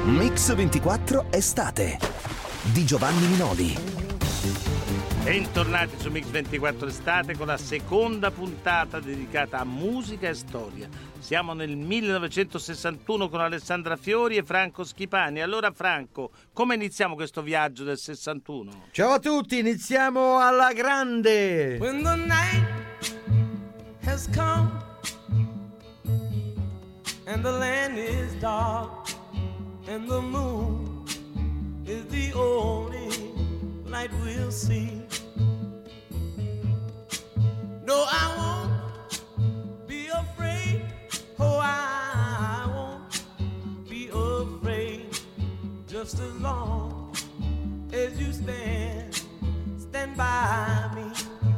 Mix 24 Estate di Giovanni Minoli. Bentornati su Mix 24 Estate con la seconda puntata dedicata a musica e storia. Siamo nel 1961 con Alessandra Fiori e Franco Schipani. Allora Franco, come iniziamo questo viaggio del 61? Ciao a tutti, iniziamo alla grande! When the night has come and the land is dark and the moon is the only light we'll see. No, I won't be afraid. Oh, I won't be afraid. Just as long as you stand by me.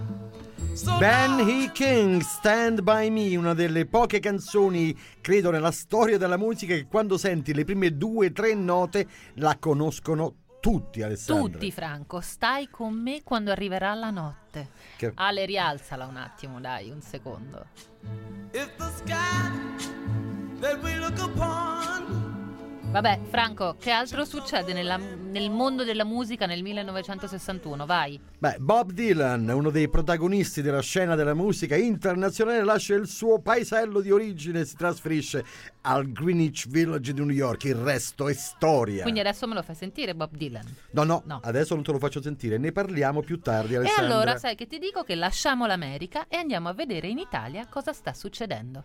Ben King, Stand By Me, una delle poche canzoni, credo, nella storia della musica che quando senti le prime 2 o 3 note la conoscono tutti, Alessandra. Tutti, Franco. Stai con me quando arriverà la notte. Ale, rialzala un attimo, dai, un secondo. It's the sky that we look upon. Vabbè, Franco, che altro succede nel mondo della musica nel 1961? Vai. Beh, Bob Dylan, uno dei protagonisti della scena della musica internazionale, lascia il suo paesello di origine e si trasferisce al Greenwich Village di New York. Il resto è storia. Quindi adesso me lo fai sentire Bob Dylan? No, adesso non te lo faccio sentire, ne parliamo più tardi, Alessandra. E allora sai che ti dico che lasciamo l'America e andiamo a vedere in Italia cosa sta succedendo.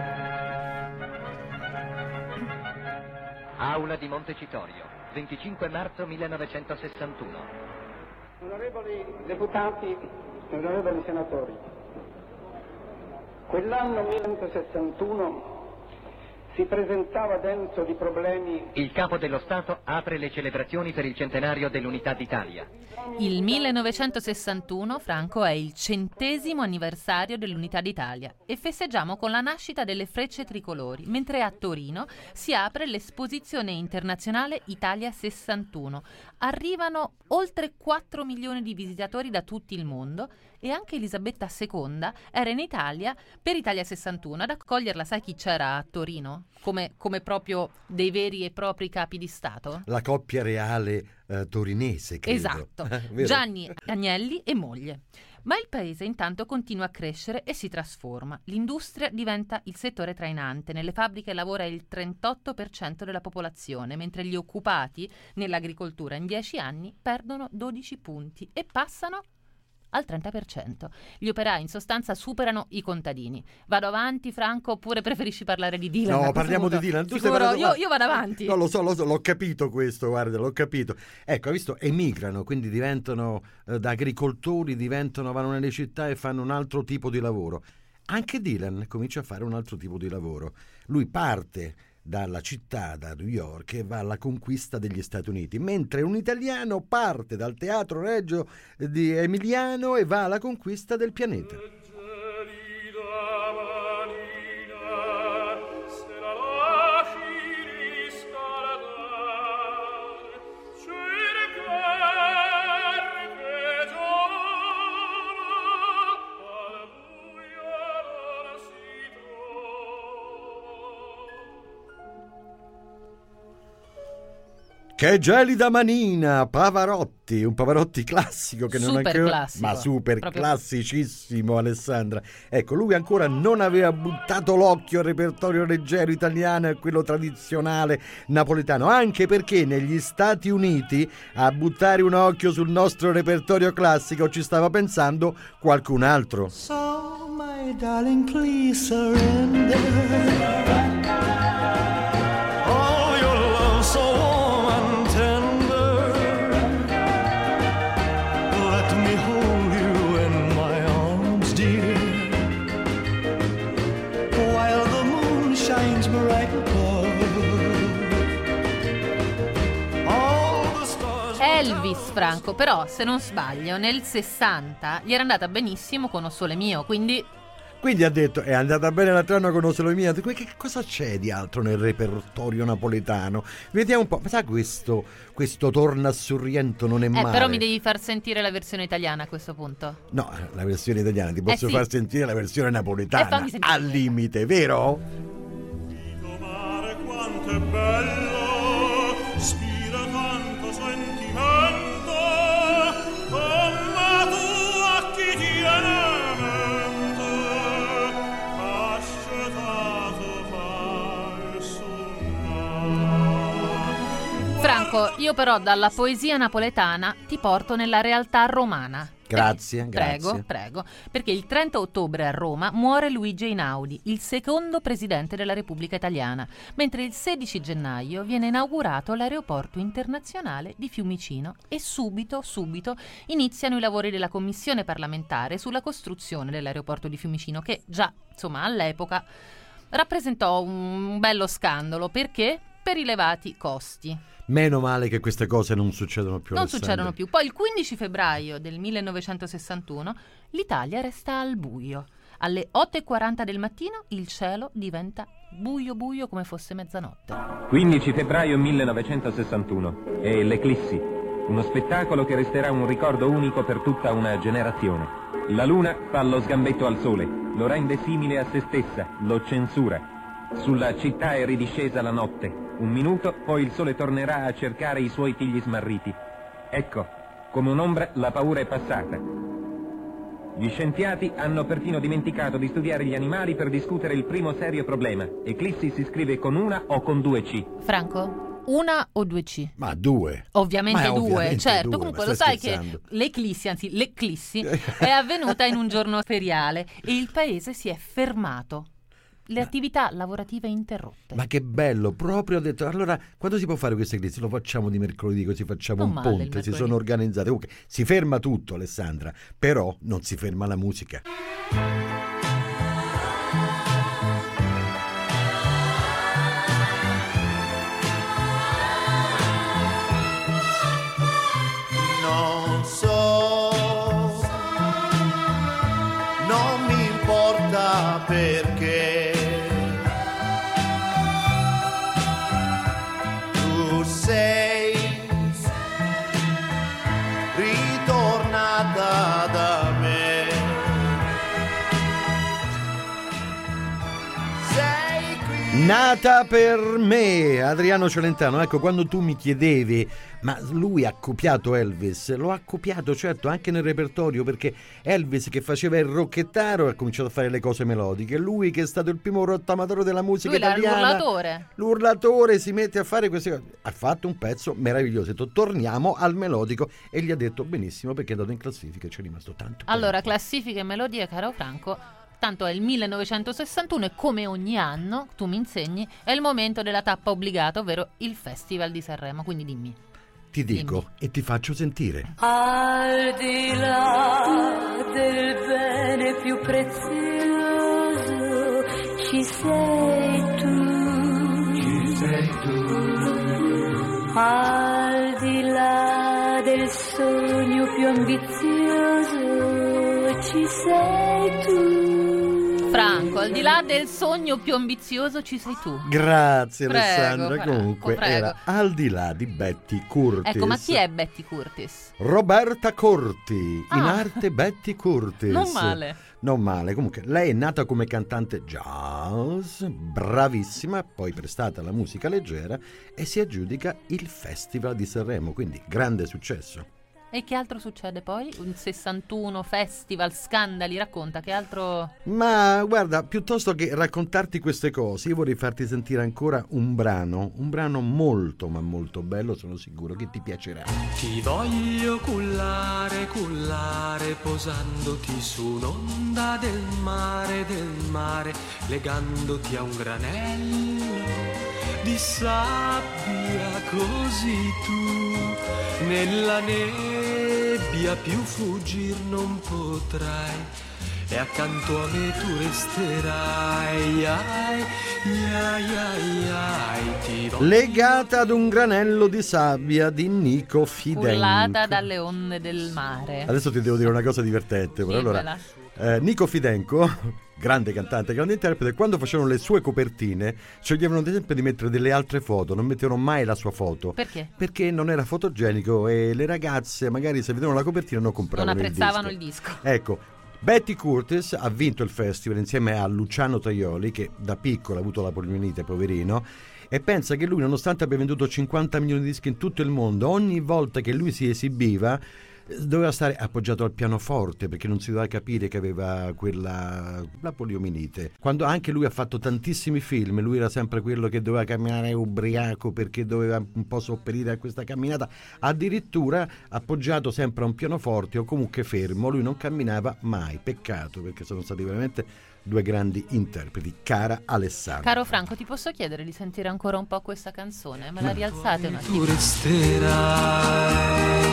Aula di Montecitorio, 25 marzo 1961. Onorevoli deputati, onorevoli senatori, quell'anno 1961 si presentava denso di problemi. Il capo dello Stato apre le celebrazioni per il centenario dell'Unità d'Italia. Il 1961, Franco, è il 100° anniversario dell'Unità d'Italia e festeggiamo con la nascita delle frecce tricolori, mentre a Torino si apre l'esposizione internazionale Italia 61. Arrivano oltre 4 milioni di visitatori da tutto il mondo e anche Elisabetta II era in Italia per Italia 61. Ad accoglierla, sai chi c'era a Torino? Come proprio dei veri e propri capi di Stato? La coppia reale torinese, credo. Esatto, Gianni Agnelli e moglie. Ma il paese intanto continua a crescere e si trasforma. L'industria diventa il settore trainante. Nelle fabbriche lavora il 38% della popolazione, mentre gli occupati nell'agricoltura in 10 anni perdono 12 punti e passano al 30%. Gli operai in sostanza superano i contadini. Vado avanti, Franco, oppure preferisci parlare di Dylan? No, parliamo di Dylan. Tu Sicuro? Io vado avanti. No, lo so, l'ho capito questo, guarda, l'ho capito. Ecco, hai visto, emigrano, quindi diventano da agricoltori, vanno nelle città e fanno un altro tipo di lavoro. Anche Dylan comincia a fare un altro tipo di lavoro. Lui parte dalla città, da New York, e va alla conquista degli Stati Uniti, mentre un italiano parte dal Teatro Regio di Emiliano e va alla conquista del pianeta. Che gelida manina, Pavarotti, un Pavarotti classico che non è super classico, ma super proprio classicissimo, Alessandra. Ecco, lui ancora non aveva buttato l'occhio al repertorio leggero italiano e a quello tradizionale napoletano, anche perché negli Stati Uniti a buttare un occhio sul nostro repertorio classico ci stava pensando qualcun altro. So my darling, please surrender. Oh, your love so warm and tender. Let me hold you in my arms, dear, while the moon shines bright above. All the stars. Elvis, Franco, però se non sbaglio nel 60 gli era andata benissimo con O Sole Mio, quindi ha detto, è andata bene l'altro anno con O Sole Mio. Che cosa c'è di altro nel repertorio napoletano? Vediamo un po'. Ma sa, questo Torna a Sorrento non è male. Però mi devi far sentire la versione italiana a questo punto. No, la versione italiana, ti posso sì. far sentire la versione napoletana. Fammi sentire. Al limite, vero? Dico mare quanto è bello, Franco, io però dalla poesia napoletana ti porto nella realtà romana. Grazie. Prego, perché il 30 ottobre a Roma muore Luigi Einaudi, il secondo presidente della Repubblica Italiana, mentre il 16 gennaio viene inaugurato l'aeroporto internazionale di Fiumicino e subito iniziano i lavori della commissione parlamentare sulla costruzione dell'aeroporto di Fiumicino, che già, insomma, all'epoca rappresentò un bello scandalo. Perché? Per i elevati costi. Meno male che queste cose non succedono più. Non succedono più. Poi il 15 febbraio del 1961 l'Italia resta al buio. Alle 8:40 del mattino il cielo diventa buio come fosse mezzanotte. 15 febbraio 1961 è l'eclissi, uno spettacolo che resterà un ricordo unico per tutta una generazione. La luna fa lo sgambetto al sole, lo rende simile a se stessa, lo censura. Sulla città è ridiscesa la notte. Un minuto, poi il sole tornerà a cercare i suoi figli smarriti. Ecco, come un'ombra la paura è passata. Gli scienziati hanno perfino dimenticato di studiare gli animali per discutere il primo serio problema. Eclissi si scrive con una o con 2 C? Franco, una o 2 C? Ma 2. Ovviamente 2, certo. 2, comunque lo sai scherzando. Che l'eclissi è avvenuta in un giorno feriale e il paese si è fermato. Le attività lavorative interrotte. Ma che bello, proprio ho detto. Allora, quando si può fare questa eclissi? Lo facciamo di mercoledì, così facciamo un ponte. Si sono organizzate. Comunque, si ferma tutto, Alessandra, però non si ferma la musica. Non so, non mi importa perché sei ritornata da me. Sei qui. Nata per me, Adriano Celentano. Ecco, quando tu mi chiedevi, ma lui ha copiato Elvis? Lo ha copiato, certo, anche nel repertorio, perché Elvis che faceva il rocchettaro ha cominciato a fare le cose melodiche. Lui che è stato il primo rottamatore della musica italiana, l'urlatore, si mette a fare queste cose. Ha fatto un pezzo meraviglioso. Ha detto, torniamo al melodico, e gli ha detto benissimo, perché è andato in classifica e ci è rimasto tanto. Allora, classifiche e melodie, caro Franco, tanto è il 1961 e come ogni anno, tu mi insegni, è il momento della tappa obbligata, ovvero il Festival di Sanremo, quindi dimmi. Ti dico e ti faccio sentire. Al di là del bene più prezioso ci sei tu. Ci sei tu. Al di là del sogno più ambizioso ci sei tu. Franco, al di là del sogno più ambizioso ci sei tu. Grazie, prego, Alessandra. Franco, comunque prego. Era al di là di Betty Curtis. Ecco, ma chi è Betty Curtis? Roberta Corti, in arte Betty Curtis. Non male. Non male, comunque lei è nata come cantante jazz, bravissima, poi prestata alla musica leggera e si aggiudica il Festival di Sanremo, quindi grande successo. E che altro succede poi? Un 61 festival, scandali, racconta, che altro? Ma guarda, piuttosto che raccontarti queste cose, io vorrei farti sentire ancora un brano molto ma molto bello, sono sicuro che ti piacerà. Ti voglio cullare, posandoti su un'onda del mare, legandoti a un granello di sabbia, così tu nella nebbia più fuggir non potrai e accanto a me tu resterai. Legata ad un granello di sabbia di Nico Fidenco. Cullata dalle onde del mare. Adesso ti devo dire una cosa divertente, però allora Nico Fidenco, grande cantante, grande interprete, quando facevano le sue copertine sceglievano ad esempio di mettere delle altre foto, non mettevano mai la sua foto. Perché? Perché non era fotogenico e le ragazze magari se vedevano la copertina non compravano il disco. Non apprezzavano il disco. Ecco, Betty Curtis ha vinto il festival insieme a Luciano Tajoli, che da piccolo ha avuto la polmonite, poverino, e pensa che lui, nonostante abbia venduto 50 milioni di dischi in tutto il mondo, ogni volta che lui si esibiva doveva stare appoggiato al pianoforte perché non si doveva capire che aveva la poliomielite. Quando anche lui ha fatto tantissimi film, lui era sempre quello che doveva camminare ubriaco perché doveva un po' sopperire a questa camminata, addirittura appoggiato sempre a un pianoforte o comunque fermo, lui non camminava mai. Peccato, perché sono stati veramente due grandi interpreti. Cara Alessandra. Caro Franco, ti posso chiedere di sentire ancora un po' questa canzone? Me la rialzate un attimo? Tu resterai.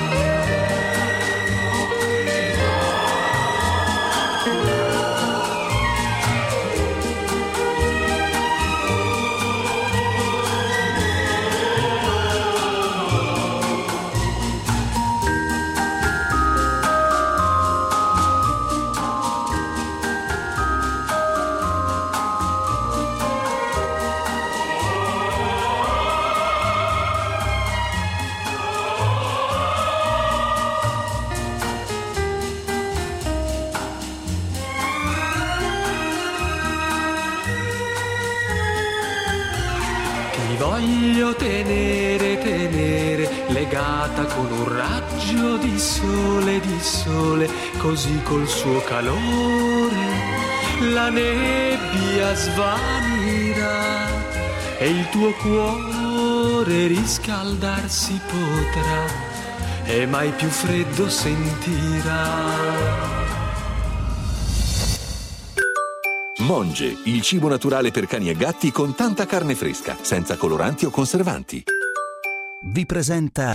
Voglio tenere legata con un raggio di sole, così col suo calore la nebbia svanirà e il tuo cuore riscaldarsi potrà e mai più freddo sentirà. Monge, il cibo naturale per cani e gatti con tanta carne fresca, senza coloranti o conservanti. Vi presenta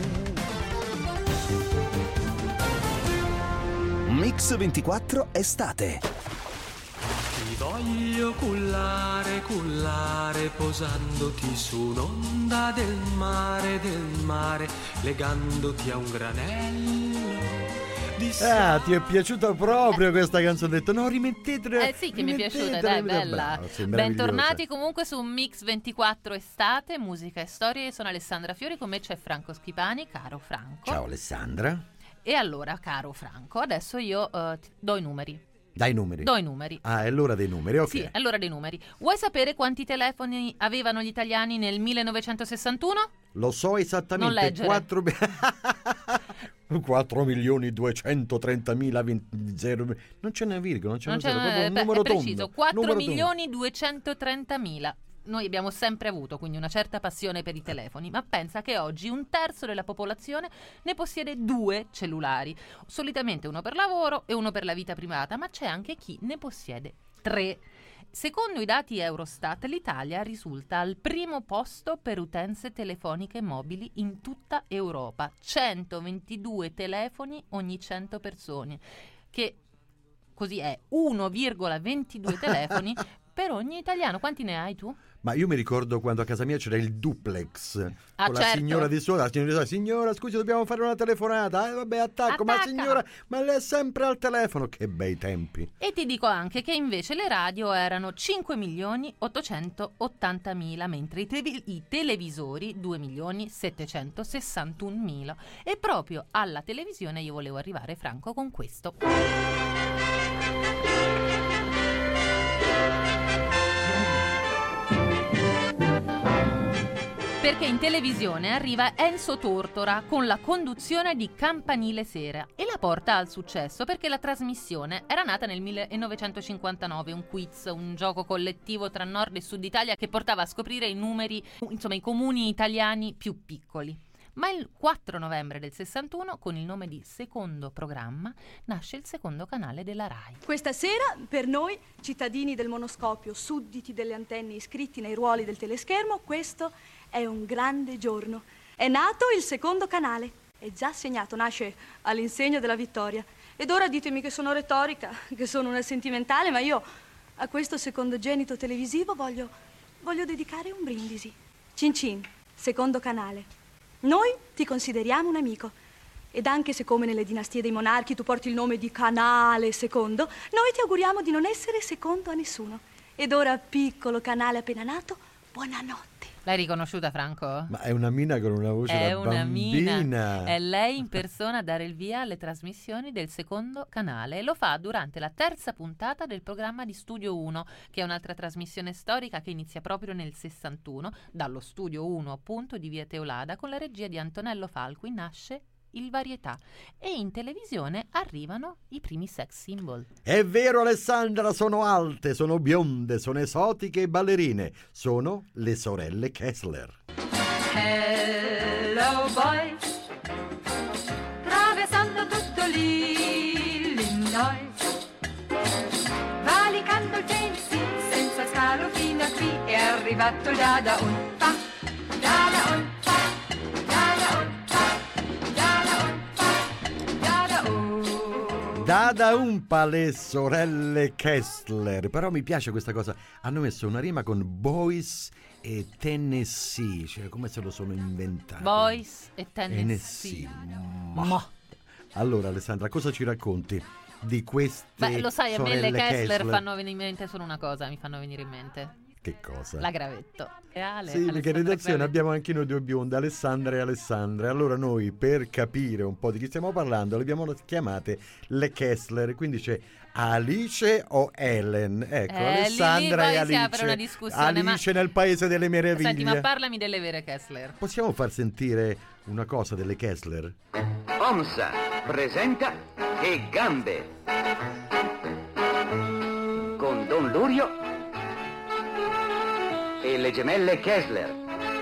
Mix 24 Estate. Ti voglio cullare, posandoti su un'onda del mare, legandoti a un granello. Ti è piaciuta proprio questa canzone? Ho detto no, rimettetela. Sì, che mi è piaciuta, dai, bella. Bentornati comunque su Mix 24 Estate, musica e storie. Io sono Alessandra Fiori, con me c'è Franco Schipani. Caro Franco. Ciao Alessandra. E allora, caro Franco, adesso io ti do i numeri. Dai numeri. Do i numeri. Ah, è l'ora dei numeri, ok. Sì, è l'ora dei numeri. Vuoi sapere quanti telefoni avevano gli italiani nel 1961? Lo so esattamente. Non leggere. 4.230.000 non c'è una virgola, non c'è proprio un numero è preciso, tondo. 4.230.000. Noi abbiamo sempre avuto quindi una certa passione per i telefoni, ma pensa che oggi 1/3 della popolazione ne possiede 2 cellulari, solitamente uno per lavoro e uno per la vita privata, ma c'è anche chi ne possiede 3. Secondo i dati Eurostat, l'Italia risulta al primo posto per utenze telefoniche mobili in tutta Europa, 122 telefoni ogni 100 persone, che così è 1,22 telefoni per ogni italiano. Quanti ne hai tu? Ma io mi ricordo quando a casa mia c'era il duplex con la certo. signora di sopra. La signora, signora, scusi, dobbiamo fare una telefonata. Vabbè, attacco. Ma signora, ma lei è sempre al telefono. Che bei tempi. E ti dico anche che invece le radio erano 5.880.000, mentre i televisori 2.761.000. E proprio alla televisione io volevo arrivare, Franco, con questo. Perché in televisione arriva Enzo Tortora con la conduzione di Campanile Sera e la porta al successo perché la trasmissione era nata nel 1959, un quiz, un gioco collettivo tra nord e sud Italia che portava a scoprire i numeri, insomma i comuni italiani più piccoli. Ma il 4 novembre del 61, con il nome di Secondo Programma, nasce il secondo canale della RAI. Questa sera, per noi, cittadini del monoscopio, sudditi delle antenne iscritti nei ruoli del teleschermo, questo è un grande giorno. È nato il secondo canale. È già segnato, nasce all'insegna della vittoria. Ed ora ditemi che sono retorica, che sono una sentimentale, ma io a questo secondogenito televisivo voglio dedicare un brindisi. Cin cin, secondo canale. Noi ti consideriamo un amico ed anche se come nelle dinastie dei monarchi tu porti il nome di Canale Secondo, noi ti auguriamo di non essere secondo a nessuno. Ed ora, piccolo canale appena nato, buonanotte. L'hai riconosciuta, Franco? Ma è una mina con una voce da bambina. Mina. È lei in persona a dare il via alle trasmissioni del secondo canale e lo fa durante la 3ª puntata del programma di Studio 1, che è un'altra trasmissione storica che inizia proprio nel 61, dallo Studio 1 appunto di Via Teolada, con la regia di Antonello Falqui. Nasce il varietà, e in televisione arrivano i primi sex symbol. È vero, Alessandra, sono alte, sono bionde, sono esotiche e ballerine. Sono le sorelle Kessler. Hello boys, traversando tutto l'Illinois, valicando il Tennessee, senza scalo fino a qui, è arrivato il Dada un pa, Dada un pa, Dada un pa, Dada un pa, Dada un. Dada Umpa, le sorelle Kessler. Però mi piace questa cosa, hanno messo una rima con boys e Tennessee, cioè come se lo sono inventati. Boys e Tennessee. Ma. Allora Alessandra, cosa ci racconti di queste Beh, lo sai, a me le sorelle Kessler fanno venire in mente solo una cosa, mi fanno venire in mente Che cosa? la gravetto. Sì, perché in redazione abbiamo anche noi due bionde, Alessandra e Alessandra. Allora noi, per capire un po' di chi stiamo parlando, le abbiamo chiamate le Kessler. Quindi c'è Alice o Ellen? Ecco, Alessandra lì e si apre una Alice. discussione, Alice nel paese delle meraviglie. Senti, ma parlami delle vere Kessler. Possiamo far sentire una cosa delle Kessler? OMSA presenta Che gambe, con Don Lurio e le gemelle Kessler.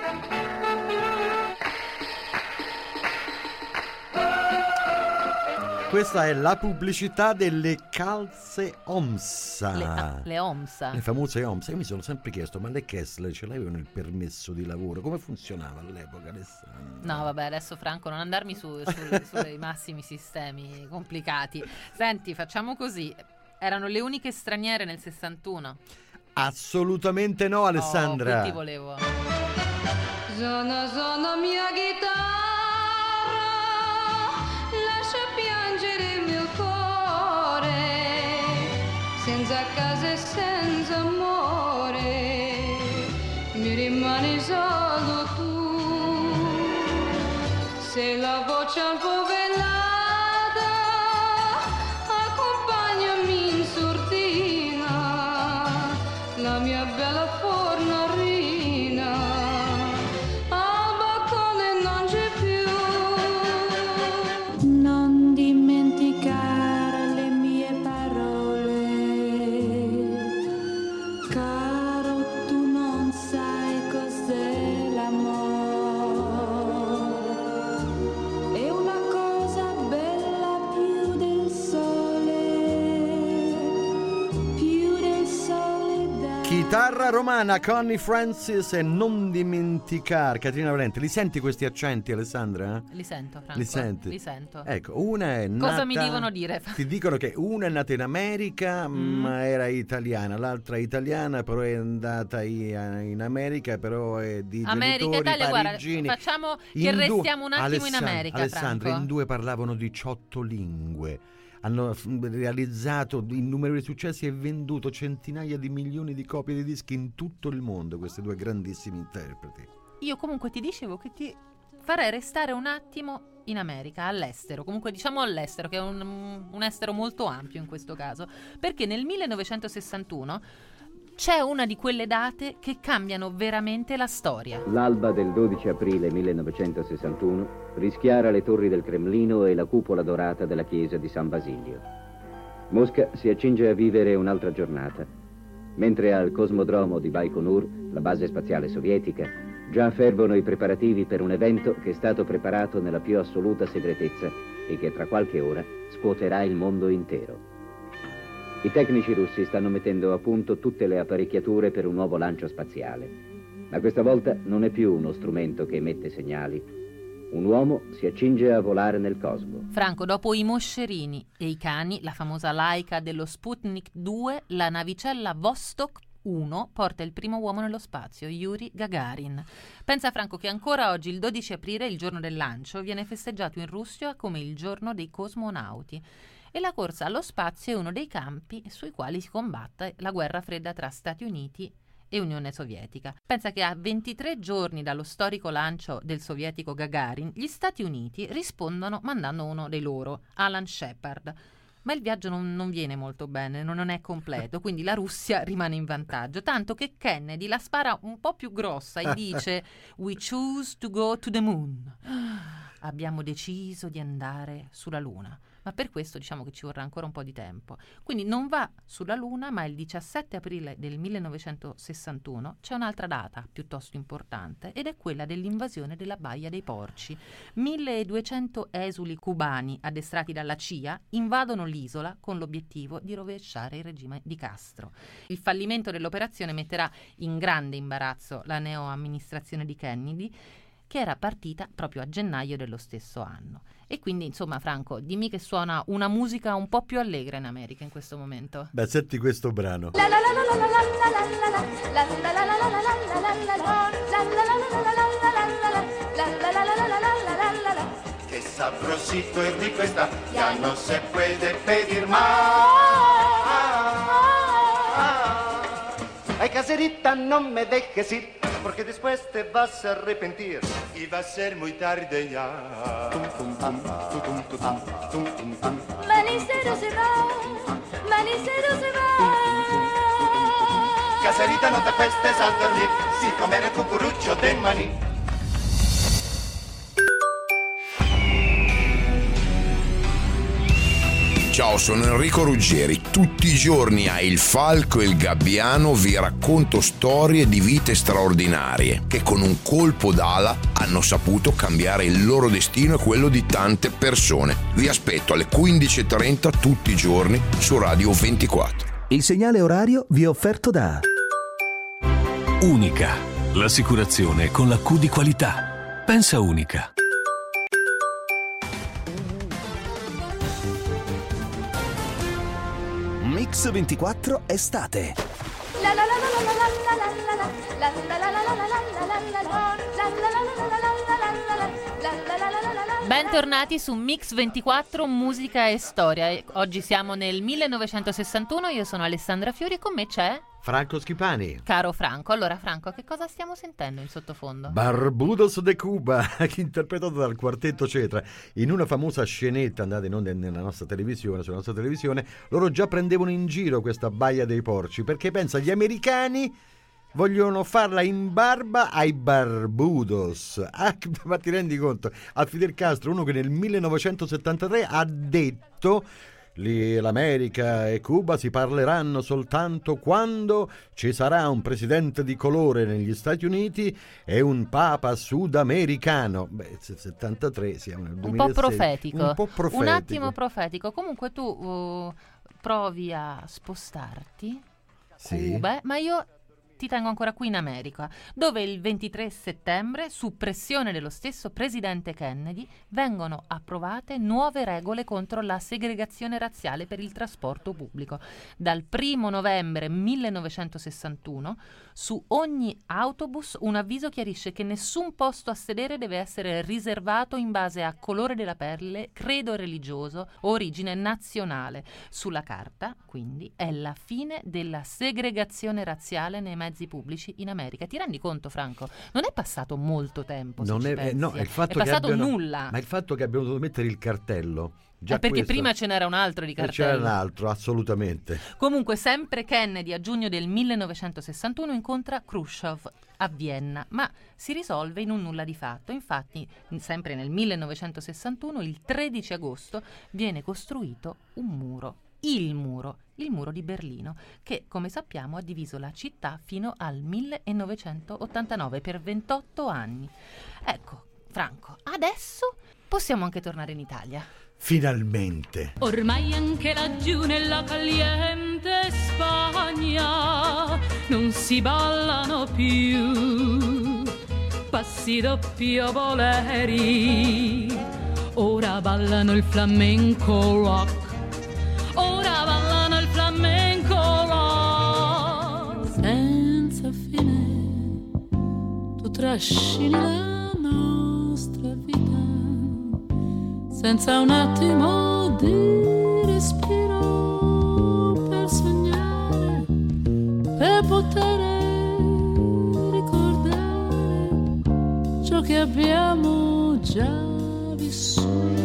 Questa è la pubblicità delle calze OMSA. Le OMSA. Le famose OMSA. Io mi sono sempre chiesto, ma le Kessler ce l'avevano il permesso di lavoro? Come funzionava all'epoca, Alessandra? No, vabbè, adesso Franco, non andarmi sui massimi sistemi complicati. Senti, facciamo così. Erano le uniche straniere nel 61? Assolutamente no, Alessandra. Oh, ti volevo. Sono mia chitarra, lascia piangere il mio cuore, senza casa e senza amore, mi rimani solo tu, sei la voce un po' velata, accompagnami in sordina, la mia bella fornarina, al balcone non c'è più. Non dimenticare le mie parole, caro, tu non sai cos'è l'amore. È una cosa bella più del sole da... Chitarra romana, Connie Francis e Non dimenticare. Caterina Valente, li senti questi accenti, Alessandra? Li sento, Franco. Li senti? Li sento. Ecco, una è nata... Cosa mi devono dire? Ti dicono che una è nata in America, ma era italiana. L'altra è italiana, però è andata in America, però è di America, genitori Italia, parigini. guarda, facciamo che restiamo un attimo in America, Alessandra, Franco. in due parlavano 18 lingue. Hanno realizzato innumerevoli successi e venduto centinaia di milioni di copie di dischi in tutto il mondo, questi due grandissimi interpreti. Io comunque ti dicevo che ti farei restare un attimo in America, all'estero, comunque diciamo all'estero, che è un estero molto ampio in questo caso, perché nel 1961 c'è una di quelle date che cambiano veramente la storia. L'alba del 12 aprile 1961 rischiara le torri del Cremlino e la cupola dorata della chiesa di San Basilio. Mosca si accinge a vivere un'altra giornata, mentre al cosmodromo di Baikonur, la base spaziale sovietica, già fervono i preparativi per un evento che è stato preparato nella più assoluta segretezza e che tra qualche ora scuoterà il mondo intero. I tecnici russi stanno mettendo a punto tutte le apparecchiature per un nuovo lancio spaziale, ma questa volta non è più uno strumento che emette segnali. Un uomo si accinge a volare nel cosmo. Franco, dopo i moscerini e i cani, la famosa Laika dello Sputnik 2, la navicella Vostok 1 porta il primo uomo nello spazio, Yuri Gagarin. Pensa, Franco, che ancora oggi, il 12 aprile, il giorno del lancio, viene festeggiato in Russia come il giorno dei cosmonauti. E la corsa allo spazio è uno dei campi sui quali si combatte la guerra fredda tra Stati Uniti e Unione Sovietica. Pensa che a 23 giorni dallo storico lancio del sovietico Gagarin, gli Stati Uniti rispondono mandando uno dei loro, Alan Shepard. Ma il viaggio non viene molto bene, non è completo, quindi la Russia rimane in vantaggio, tanto che Kennedy la spara un po' più grossa e dice «We choose to go to the moon». abbiamo deciso di andare sulla Luna. Ma per questo diciamo che ci vorrà ancora un po' di tempo. Quindi non va sulla Luna, ma il 17 aprile del 1961 c'è un'altra data piuttosto importante, ed è quella dell'invasione della Baia dei Porci. 1200 esuli cubani addestrati dalla CIA invadono l'isola con l'obiettivo di rovesciare il regime di Castro. Il fallimento dell'operazione metterà in grande imbarazzo la neo-amministrazione di Kennedy, che era partita proprio a gennaio dello stesso anno. E quindi, insomma, Franco, dimmi che suona una musica un po' più allegra in America in questo momento. Beh, senti questo brano. Qué sabrosito y rico está, ya no se puede pedir más. Ay, caserita, no me dejes ir, porque después te vas a arrepentir y va a ser muy tarde ya. Manicero se va, manicero se va. Caserita, no te acuestes a dormir sin comer el cucurucho de maní. Ciao, sono Enrico Ruggeri. Tutti i giorni a Il Falco e il Gabbiano vi racconto storie di vite straordinarie che con un colpo d'ala hanno saputo cambiare il loro destino e quello di tante persone. Vi aspetto alle 15:30 tutti i giorni su Radio 24. Il segnale orario vi è offerto da Unica, l'assicurazione con la Q di qualità. Pensa Unica. Mix 24 estate. Bentornati su Mix 24 Musica e Storia. Oggi siamo nel 1961, io sono Alessandra Fiori e con me c'è Franco Schipani. Caro Franco, allora Franco, che cosa stiamo sentendo in sottofondo? Barbudos de Cuba, interpretato dal quartetto Cetra. In una famosa scenetta andata in onda nella nostra televisione, sulla nostra televisione, loro già prendevano in giro questa Baia dei Porci, perché pensa, gli americani vogliono farla in barba ai Barbudos. Ma ti rendi conto? A Fidel Castro, uno che nel 1973 ha detto: l'America e Cuba si parleranno soltanto quando ci sarà un presidente di colore negli Stati Uniti e un papa sudamericano. Beh, 73 siamo nel 2006. Un po' profetico. Un po' profetico. Un attimo profetico. Comunque tu provi a spostarti, sì, Cuba, ma io ti tengo ancora qui in America, dove il 23 settembre, su pressione dello stesso presidente Kennedy, vengono approvate nuove regole contro la segregazione razziale per il trasporto pubblico. Dal 1 novembre 1961, su ogni autobus un avviso chiarisce che nessun posto a sedere deve essere riservato in base a colore della pelle, credo religioso o origine nazionale. Sulla carta, quindi, è la fine della segregazione razziale nei mezzi pubblici in America. Ti rendi conto, Franco? Non è passato molto tempo, se ci pensi. No, è passato nulla. Ma il fatto che abbiamo dovuto mettere il cartello, già perché questo, prima ce n'era un altro di cartello. C'era un altro, assolutamente. Comunque, sempre Kennedy a giugno del 1961 incontra Khrushchev a Vienna, ma si risolve in un nulla di fatto. Infatti, sempre nel 1961, il 13 agosto, viene costruito un muro. Il muro di Berlino, che, come sappiamo, ha diviso la città fino al 1989, per 28 anni. Ecco, Franco, adesso possiamo anche tornare in Italia. Finalmente. Ormai anche laggiù nella caliente Spagna non si ballano più passi doppio boleri, ora ballano il flamenco rock. Ora ballano il flamenco rock. Senza fine tu trascini la nostra vita, senza un attimo di respiro, per sognare, per poter ricordare ciò che abbiamo già vissuto.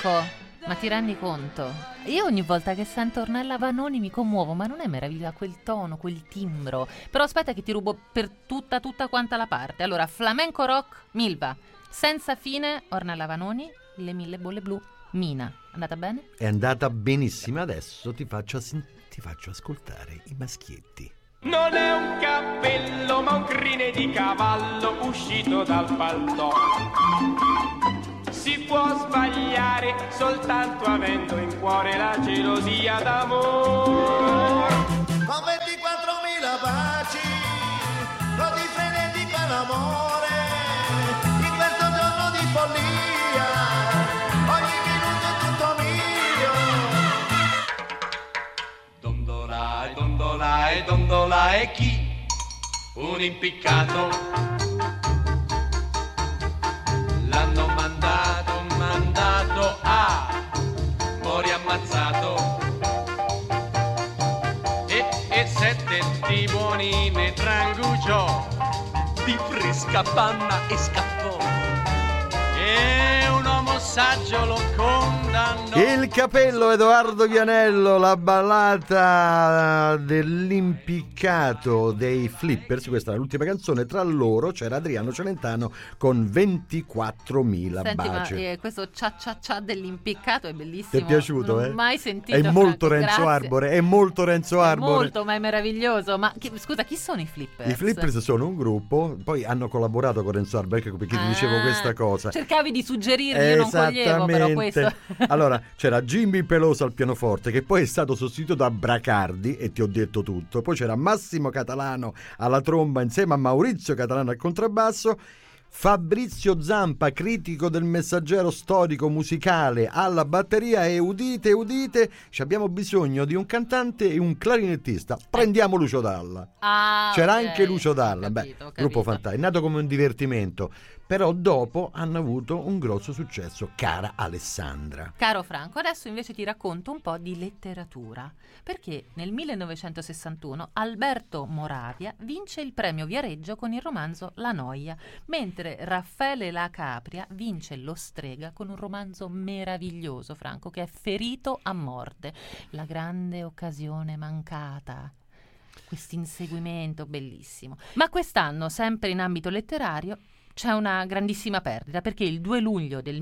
Franco, ma ti rendi conto? Io ogni volta che sento Ornella Vanoni mi commuovo, ma non è meravigliosa quel tono, quel timbro? Però aspetta che ti rubo per tutta quanta la parte. Allora, flamenco rock, Milva. Senza fine, Ornella Vanoni, Le 1000 bolle blu, Mina. Andata bene? È andata benissimo, adesso ti faccio ascoltare i Maschietti. Non è un cappello ma un crine di cavallo uscito dal palto. Si può sbagliare soltanto avendo in cuore la gelosia d'amore. Con 24.000 baci, così frenetico è l'amore, in questo giorno di follia, ogni minuto è tutto mio. Dondola e dondola e dondola e chi? Un impiccato. L'hanno mandato a mori ammazzato. E sette di buoni ne trangugiò, di fresca panna e scappò. E un uomo saggio lo condannò. Il capello, Edoardo Vianello, la ballata dell'impiccato dei Flippers. Questa è l'ultima canzone, tra loro c'era Adriano Celentano con 24.000 Senti, baci. ma questo cia dell'impiccato è bellissimo. Ti è piaciuto? Non ho mai sentito. È molto Franco, Renzo grazie. Arbore, è molto Renzo Arbore. Molto, ma è meraviglioso. Ma scusa, chi sono i Flippers? I Flippers sono un gruppo, poi hanno collaborato con Renzo Arbore, ecco perché ti dicevo questa cosa. Cercavi di suggerirmi, io non coglievo però questo. Allora, c'era Jimmy Pelosa al pianoforte, che poi è stato sostituito da Bracardi, e ti ho detto tutto. Poi c'era Massimo Catalano alla tromba insieme a Maurizio Catalano al contrabbasso, Fabrizio Zampa, critico del Messaggero storico musicale, alla batteria, e udite, ci abbiamo bisogno di un cantante e un clarinettista. Prendiamo Lucio Dalla. C'era anche Lucio Dalla, gruppo fantastico, è nato come un divertimento, però dopo hanno avuto un grosso successo, cara Alessandra. Caro Franco, adesso invece ti racconto un po' di letteratura, perché nel 1961 Alberto Moravia vince il premio Viareggio con il romanzo La Noia, mentre Raffaele La Capria vince Lo Strega con un romanzo meraviglioso, Franco, che è Ferito a morte, la grande occasione mancata. Questo inseguimento bellissimo. Ma quest'anno, sempre in ambito letterario, c'è una grandissima perdita, perché il 2 luglio del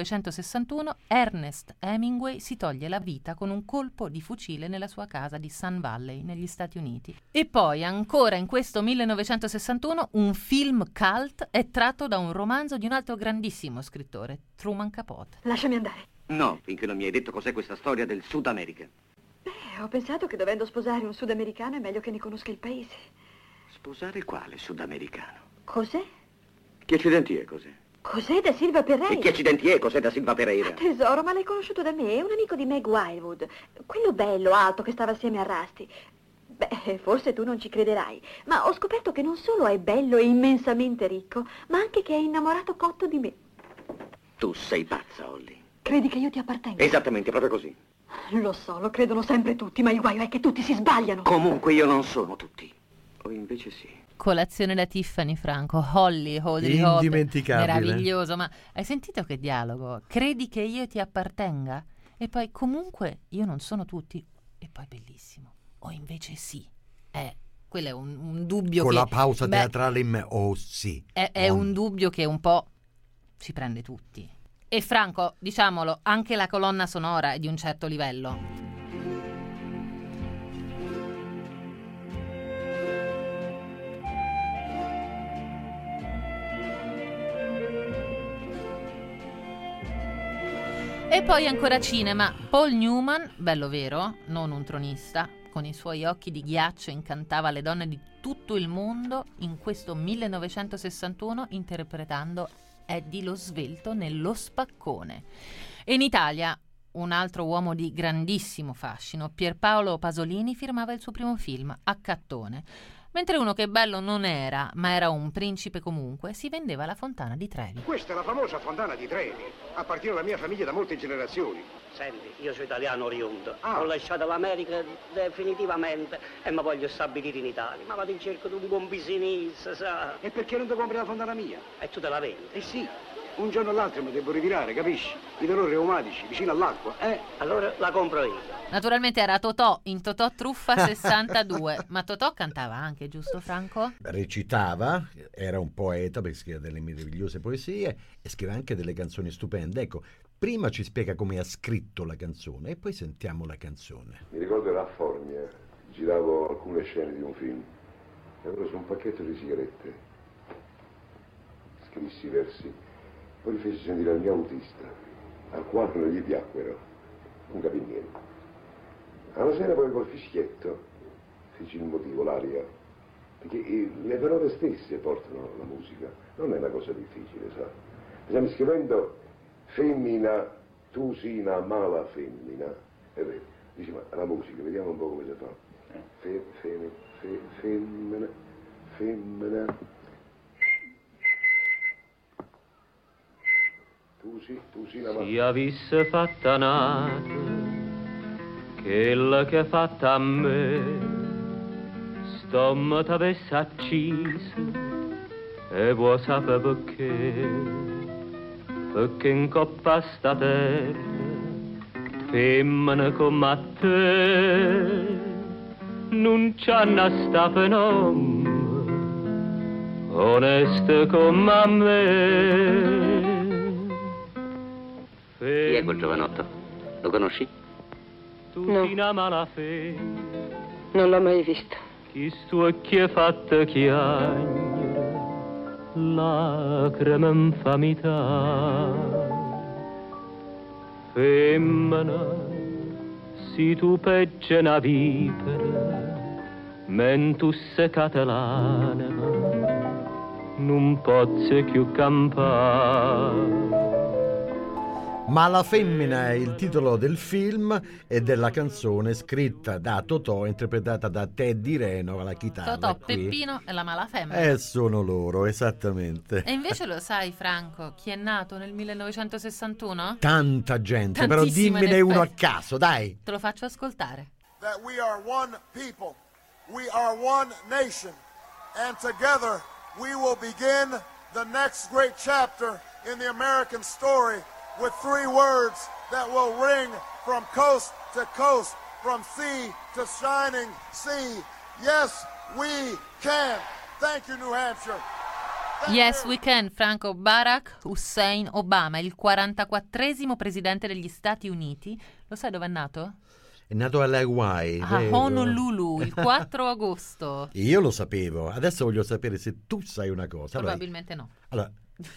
1961 Ernest Hemingway si toglie la vita con un colpo di fucile nella sua casa di Sun Valley, negli Stati Uniti. E poi, ancora in questo 1961, un film cult è tratto da un romanzo di un altro grandissimo scrittore, Truman Capote. Lasciami andare. No, finché non mi hai detto cos'è questa storia del Sud America. Ho pensato che dovendo sposare un sudamericano è meglio che ne conosca il paese. Sposare quale sudamericano? Cos'è? Chi accidenti è cos'è? Cos'è da Silva Pereira? E chi accidenti è cos'è da Silva Pereira? Tesoro, ma l'hai conosciuto da me? È un amico di Meg Wildwood. Quello bello, alto, che stava assieme a Rusty. Beh, forse tu non ci crederai, ma ho scoperto che non solo è bello e immensamente ricco, ma anche che è innamorato cotto di me. Tu sei pazza, Holly. Credi che io ti appartenga? Esattamente, proprio così. Lo so, lo credono sempre tutti, ma il guaio è che tutti si sbagliano. Comunque io non sono tutti. O invece sì. Colazione da Tiffany, Franco, Holly, Audrey Hopkins, indimenticabile. meraviglioso, ma hai sentito che dialogo? Credi che io ti appartenga? E poi comunque io non sono tutti, e poi bellissimo. O invece sì. Quello è un dubbio con che... la pausa teatrale in me, sì. È un dubbio che un po' ci prende tutti. E Franco, diciamolo, anche la colonna sonora è di un certo livello. E poi ancora cinema. Paul Newman, bello vero, non un tronista, con i suoi occhi di ghiaccio incantava le donne di tutto il mondo in questo 1961 interpretando Eddie lo Svelto nello Spaccone. E in Italia un altro uomo di grandissimo fascino, Pierpaolo Pasolini, firmava il suo primo film, Accattone. Mentre uno che bello non era, ma era un principe comunque, si vendeva la fontana di Trevi. Questa è la famosa fontana di Trevi. Appartiene alla mia famiglia da molte generazioni. Senti, io sono italiano oriundo. Ho lasciato l'America definitivamente e mi voglio stabilire in Italia. Ma vado in cerca di un buon business, sa? E perché non ti compri la fontana mia? E tu te la vendi? Eh sì. un giorno o l'altro mi devo ritirare, capisci? I dolori reumatici, vicino all'acqua, Allora la compro io. Naturalmente era Totò in Totò Truffa 62, ma Totò cantava anche, giusto Franco? Recitava, era un poeta perché scriveva delle meravigliose poesie e scriveva anche delle canzoni stupende. Ecco, prima ci spiega come ha scritto la canzone e poi sentiamo la canzone. Mi ricordo era a Formia, giravo alcune scene di un film e avevo su un pacchetto di sigarette. Scrissi i versi, poi li feci sentire al mio autista, al quale non gli piacquero, non capì niente. Alla sera poi col fischietto feci il motivo, l'aria, perché le parole stesse portano la musica, non è una cosa difficile, sa. Stiamo scrivendo femmina, tu sei una mala femmina, è vero, dici ma la musica, vediamo un po' come si fa. Femmina, tu sei una mala. Si avesse fatta nata quella che ha fatta a me, stomma t'avesse accisa e vuoi sapere perché? Perché in coppa sta terra femmina come a te non c'hanno sta fenomeno onesta come a me. Chi è quel giovanotto? Lo conosci? No, non l'ho mai visto. Chi stu chi è fatta chiagna, lacrime infamità. Femmina, si tu pegge una vipera, men tu secate l'anima, non pozze più campare. Ma la femmina è il titolo del film e della canzone scritta da Totò, interpretata da Teddy Reno alla chitarra. Totò, qui. Peppino e la mala femmina. Sono loro, esattamente. E invece lo sai, Franco, chi è nato nel 1961? Tanta gente, Tantissima, però dimmene in uno a effetti. caso, dai. Te lo faccio ascoltare. That we are one people, we are one nation, and together we will begin the next great chapter in the American story with three words that will ring from coast to coast, from sea to shining sea. Yes, we can. Thank you, New Hampshire. Yes, we can, Franco. Barack Hussein Obama, il 44esimo presidente degli Stati Uniti. Lo sai dove è nato? È nato alle Hawaii. A vero? Honolulu, il 4 agosto. Io lo sapevo, adesso voglio sapere se tu sai una cosa. Probabilmente no. Allora,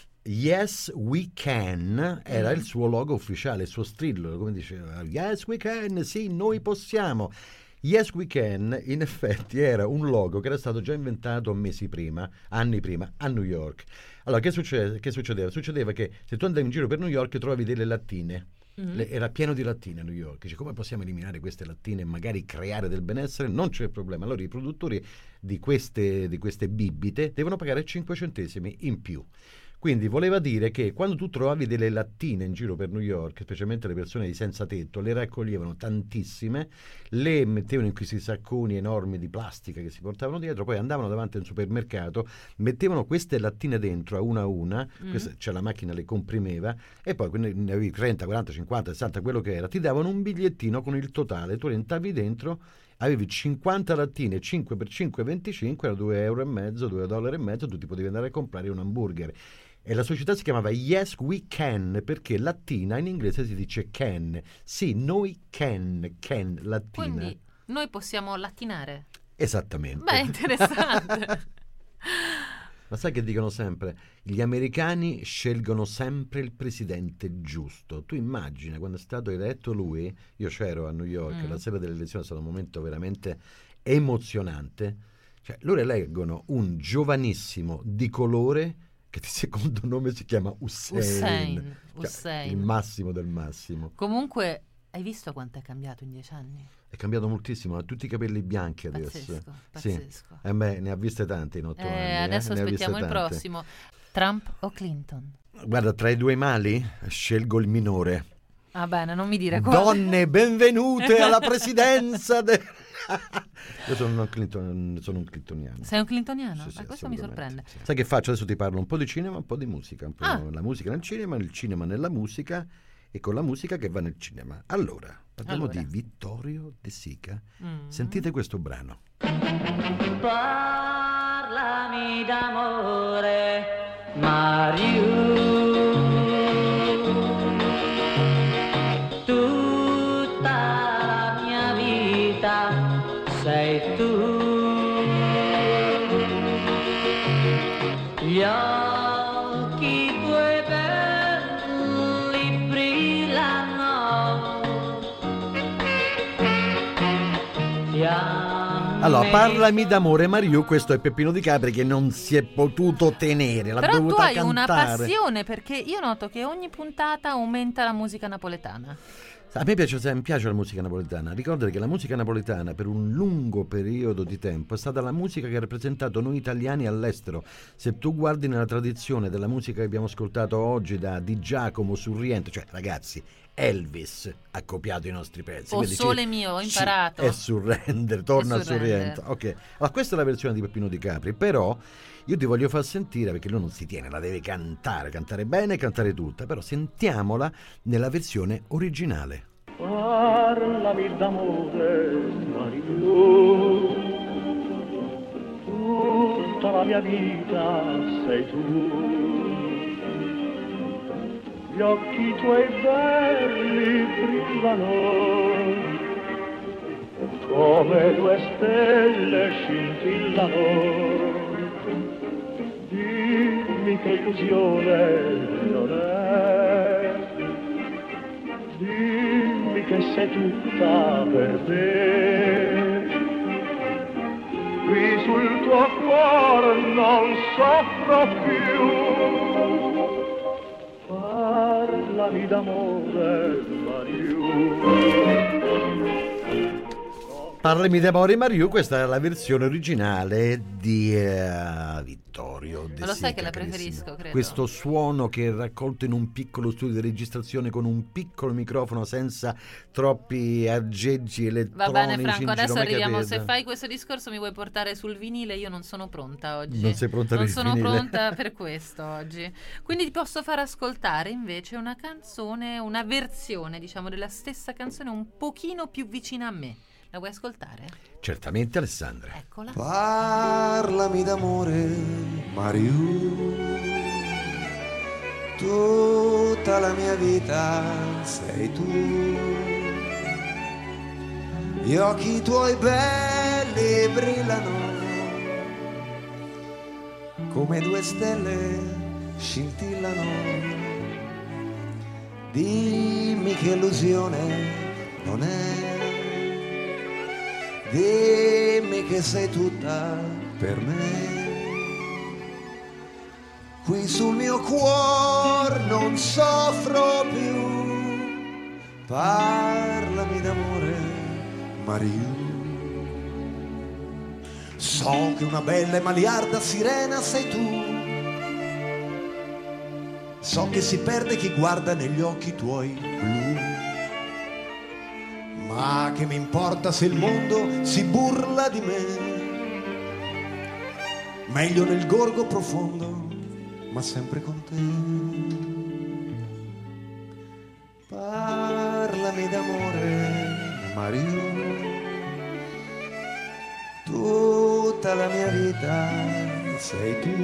Yes We Can era il suo logo ufficiale, il suo strillo, come diceva, Yes We Can, sì, noi possiamo. Yes We Can in effetti era un logo che era stato già inventato anni prima, a New York. Allora, che succedeva? Succedeva che se tu andavi in giro per New York trovavi delle lattine. Era pieno di lattine a New York. Dice, come possiamo eliminare queste lattine e magari creare del benessere? Non c'è problema. Allora i produttori di queste bibite devono pagare 5 centesimi in più. Quindi voleva dire che quando tu trovavi delle lattine in giro per New York, specialmente le persone di senza tetto, le raccoglievano tantissime, le mettevano in questi sacconi enormi di plastica che si portavano dietro, poi andavano davanti a un supermercato, mettevano queste lattine dentro a una, cioè la macchina le comprimeva, e poi ne avevi 30, 40, 50, 60, quello che era, ti davano un bigliettino con il totale, tu rientravi dentro, avevi 50 lattine, 5 per 5, 25, era $2,50, tu ti potevi andare a comprare un hamburger. E la società si chiamava Yes We Can, perché lattina in inglese si dice can. Sì, noi can, lattina. Quindi noi possiamo lattinare. Esattamente. Beh, interessante. Ma sai che dicono sempre? Gli americani scelgono sempre il presidente giusto. Tu immagina, quando è stato eletto lui, io c'ero a New York, la sera dell'elezione è stato un momento veramente emozionante. Cioè, loro eleggono un giovanissimo di colore che di secondo nome si chiama Hussein. Hussein. Il massimo del massimo. Comunque, hai visto quanto è cambiato in 10 anni? È cambiato moltissimo, ha tutti i capelli bianchi adesso. Pazzesco. Sì. Ne ha viste tante in 8 anni. Adesso aspettiamo il prossimo. Trump o Clinton? Guarda, tra i due mali scelgo il minore. Va bene, non mi dire cosa. Donne, benvenute alla presidenza Io sono un clintoniano. Sei un clintoniano? Sì, questo mi sorprende. Sì. Sai che faccio? Adesso ti parlo un po' di cinema, un po' di musica, un po' la musica nel cinema, il cinema nella musica e con la musica che va nel cinema. Allora, parliamo di Vittorio De Sica. Sentite questo brano. Parlami d'amore, Mario. Sei tu, gli occhi tuoi belli brillano. Allora, parlami d'amore Mario, questo è Peppino Di Capri che non si è potuto tenere, l'ha Però dovuta tu hai cantare. una passione, perché io noto che ogni puntata aumenta la musica napoletana. A me piace la musica napoletana. Ricordate che la musica napoletana per un lungo periodo di tempo è stata la musica che ha rappresentato noi italiani all'estero. Se tu guardi nella tradizione della musica che abbiamo ascoltato oggi da Di Giacomo, Surriento, cioè ragazzi, Elvis ha copiato i nostri pezzi. O Sole mio, ho imparato. È Surrender, torna a Surriento. Ok, allora questa è la versione di Peppino Di Capri, però io ti voglio far sentire, perché lui non si tiene, la deve cantare bene, cantare tutta, però sentiamola nella versione originale. Parlami d'amore, Mario, tutta la mia vita sei tu, gli occhi tuoi belli brillano, come due stelle scintillano. Dimmi che illusione non è, dimmi che sei tutta per me. Qui sul tuo cuore non soffro più, parlami d'amore, Mario. Parlami d'amore Mario, questa è la versione originale di Vittorio De Sica. Ma lo sai che la preferisco, credo. Questo suono che è raccolto in un piccolo studio di registrazione con un piccolo microfono senza troppi aggeggi elettronici. Va bene Franco, adesso arriviamo. Capite? Se fai questo discorso mi vuoi portare sul vinile? Io non sono pronta oggi. Non sei pronta per il vinile? Non sono pronta per questo oggi. Quindi ti posso far ascoltare invece una canzone, una versione diciamo della stessa canzone un pochino più vicina a me. La vuoi ascoltare? Certamente Alessandra. Eccola. Parlami d'amore, Mario, tutta la mia vita sei tu, gli occhi tuoi belli brillano, come due stelle scintillano. Dimmi che illusione non è, dimmi che sei tutta per me. Qui sul mio cuore non soffro più, parlami d'amore, Mario. So che una bella e maliarda sirena sei tu, so che si perde chi guarda negli occhi tuoi blu. Ma che mi importa se il mondo si burla di me, meglio nel gorgo profondo, ma sempre con te. Parlami d'amore, Mario, tutta la mia vita sei tu,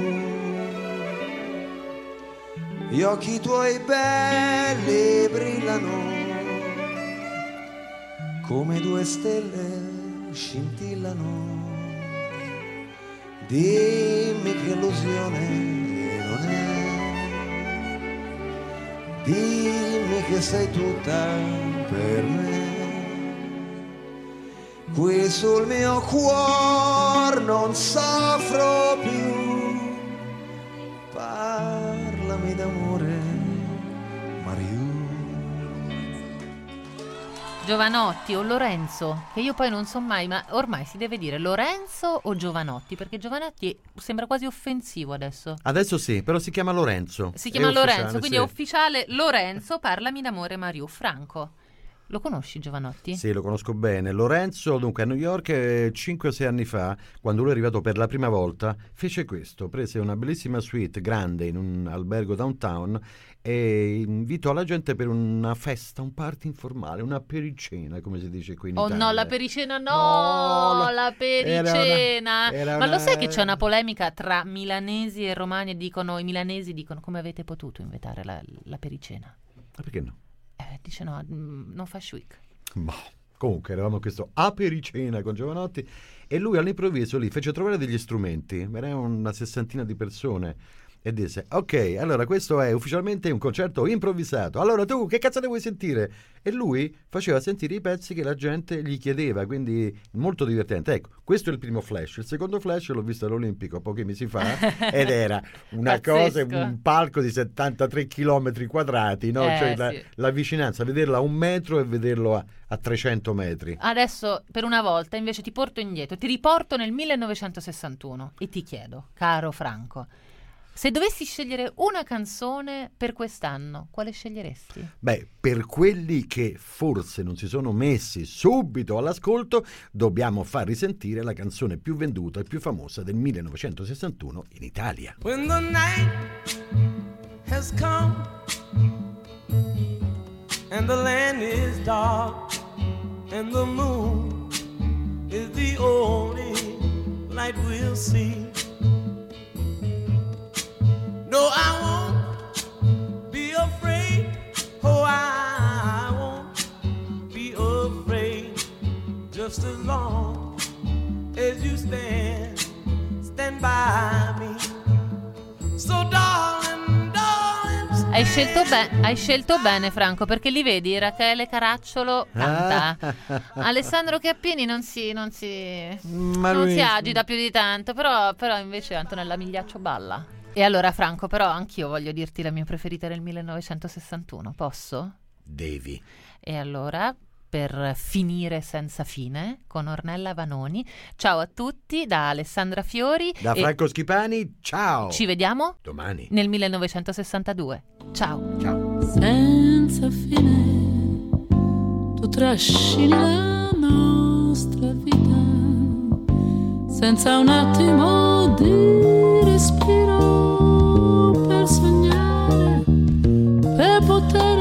gli occhi tuoi belli brillano, come due stelle scintillano. Dimmi che illusione non è, dimmi che sei tutta per me. Qui sul mio cuore non soffro più, parlami d'amore, Mario. Giovanotti o Lorenzo, che io poi non so mai, ma ormai si deve dire Lorenzo o Giovanotti, perché Giovanotti sembra quasi offensivo adesso. Adesso sì, però si chiama Lorenzo. Si chiama Lorenzo, quindi sì. è ufficiale Lorenzo, parlami d'amore Mario. Franco, Lo conosci Giovanotti? Sì, lo conosco bene. Lorenzo, dunque, a New York 5 o 6 anni fa, quando lui è arrivato per la prima volta, fece questo, prese una bellissima suite grande in un albergo downtown e invitò la gente per una festa, un party informale, una pericena, come si dice qui in Italia. Oh no, la pericena no, la pericena. Ma lo sai che c'è una polemica tra milanesi e romani e dicono, i milanesi dicono come avete potuto invitare la pericena? Ma perché no? Dice no, non fa chic. Ma comunque eravamo a questo apericena con Giovanotti e lui all'improvviso lì fece trovare degli strumenti, era una 60ina di persone e disse ok, allora questo è ufficialmente un concerto improvvisato, allora tu che cazzo ne vuoi sentire? E lui faceva sentire i pezzi che la gente gli chiedeva, quindi molto divertente. Ecco, questo è il primo flash. Il secondo flash l'ho visto all'Olimpico pochi mesi fa ed era una cosa, un palco di 73 chilometri quadrati, no? Cioè sì. la vicinanza, vederlo a 1 metro e vederlo a 300 metri. Adesso per una volta invece ti porto indietro, ti riporto nel 1961 e ti chiedo, caro Franco, se dovessi scegliere una canzone per quest'anno, quale sceglieresti? Beh, per quelli che forse non si sono messi subito all'ascolto, dobbiamo far risentire la canzone più venduta e più famosa del 1961 in Italia. When the night has come and the land is dark and the moon is the only light we'll see. No, I won't be afraid. Oh, I won't be afraid. Just as long as you stand by me. So darling, darling. Hai scelto bene Franco, perché li vedi, Rachele Caracciolo canta, Alessandro Chiappini non si agita più di tanto, però invece Antonella Migliaccio balla. E allora Franco, però anch'io voglio dirti la mia preferita del 1961, posso? Devi. E allora, per finire senza fine, con Ornella Vanoni, ciao a tutti da Alessandra Fiori. Da Franco Schipani, ciao. Ci vediamo domani nel 1962. Ciao. Ciao. Senza fine tu trascini la nostra vita, senza un attimo di respiro, per sognare, per poter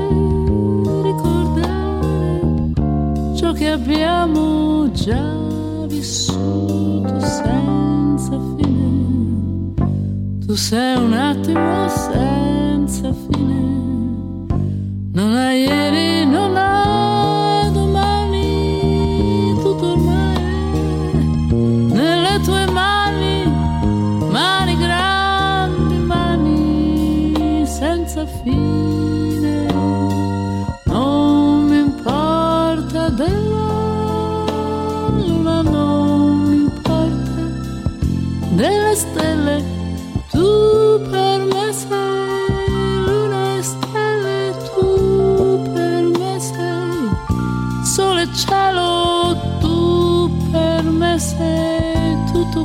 ricordare ciò che abbiamo già vissuto senza fine. Tu sei un attimo senza fine, non hai ieri, non hai domani, tutto ormai è nelle tue mani, mani grandi, mani senza fine. Non mi importa della luna, non mi importa delle stelle, tu per me sei luna e stelle, tu per me sei sole e cielo, tu per me sei tutto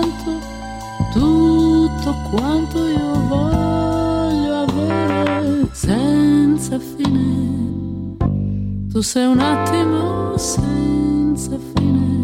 quanto io voglio avere senza fine. Tu sei un attimo senza fine.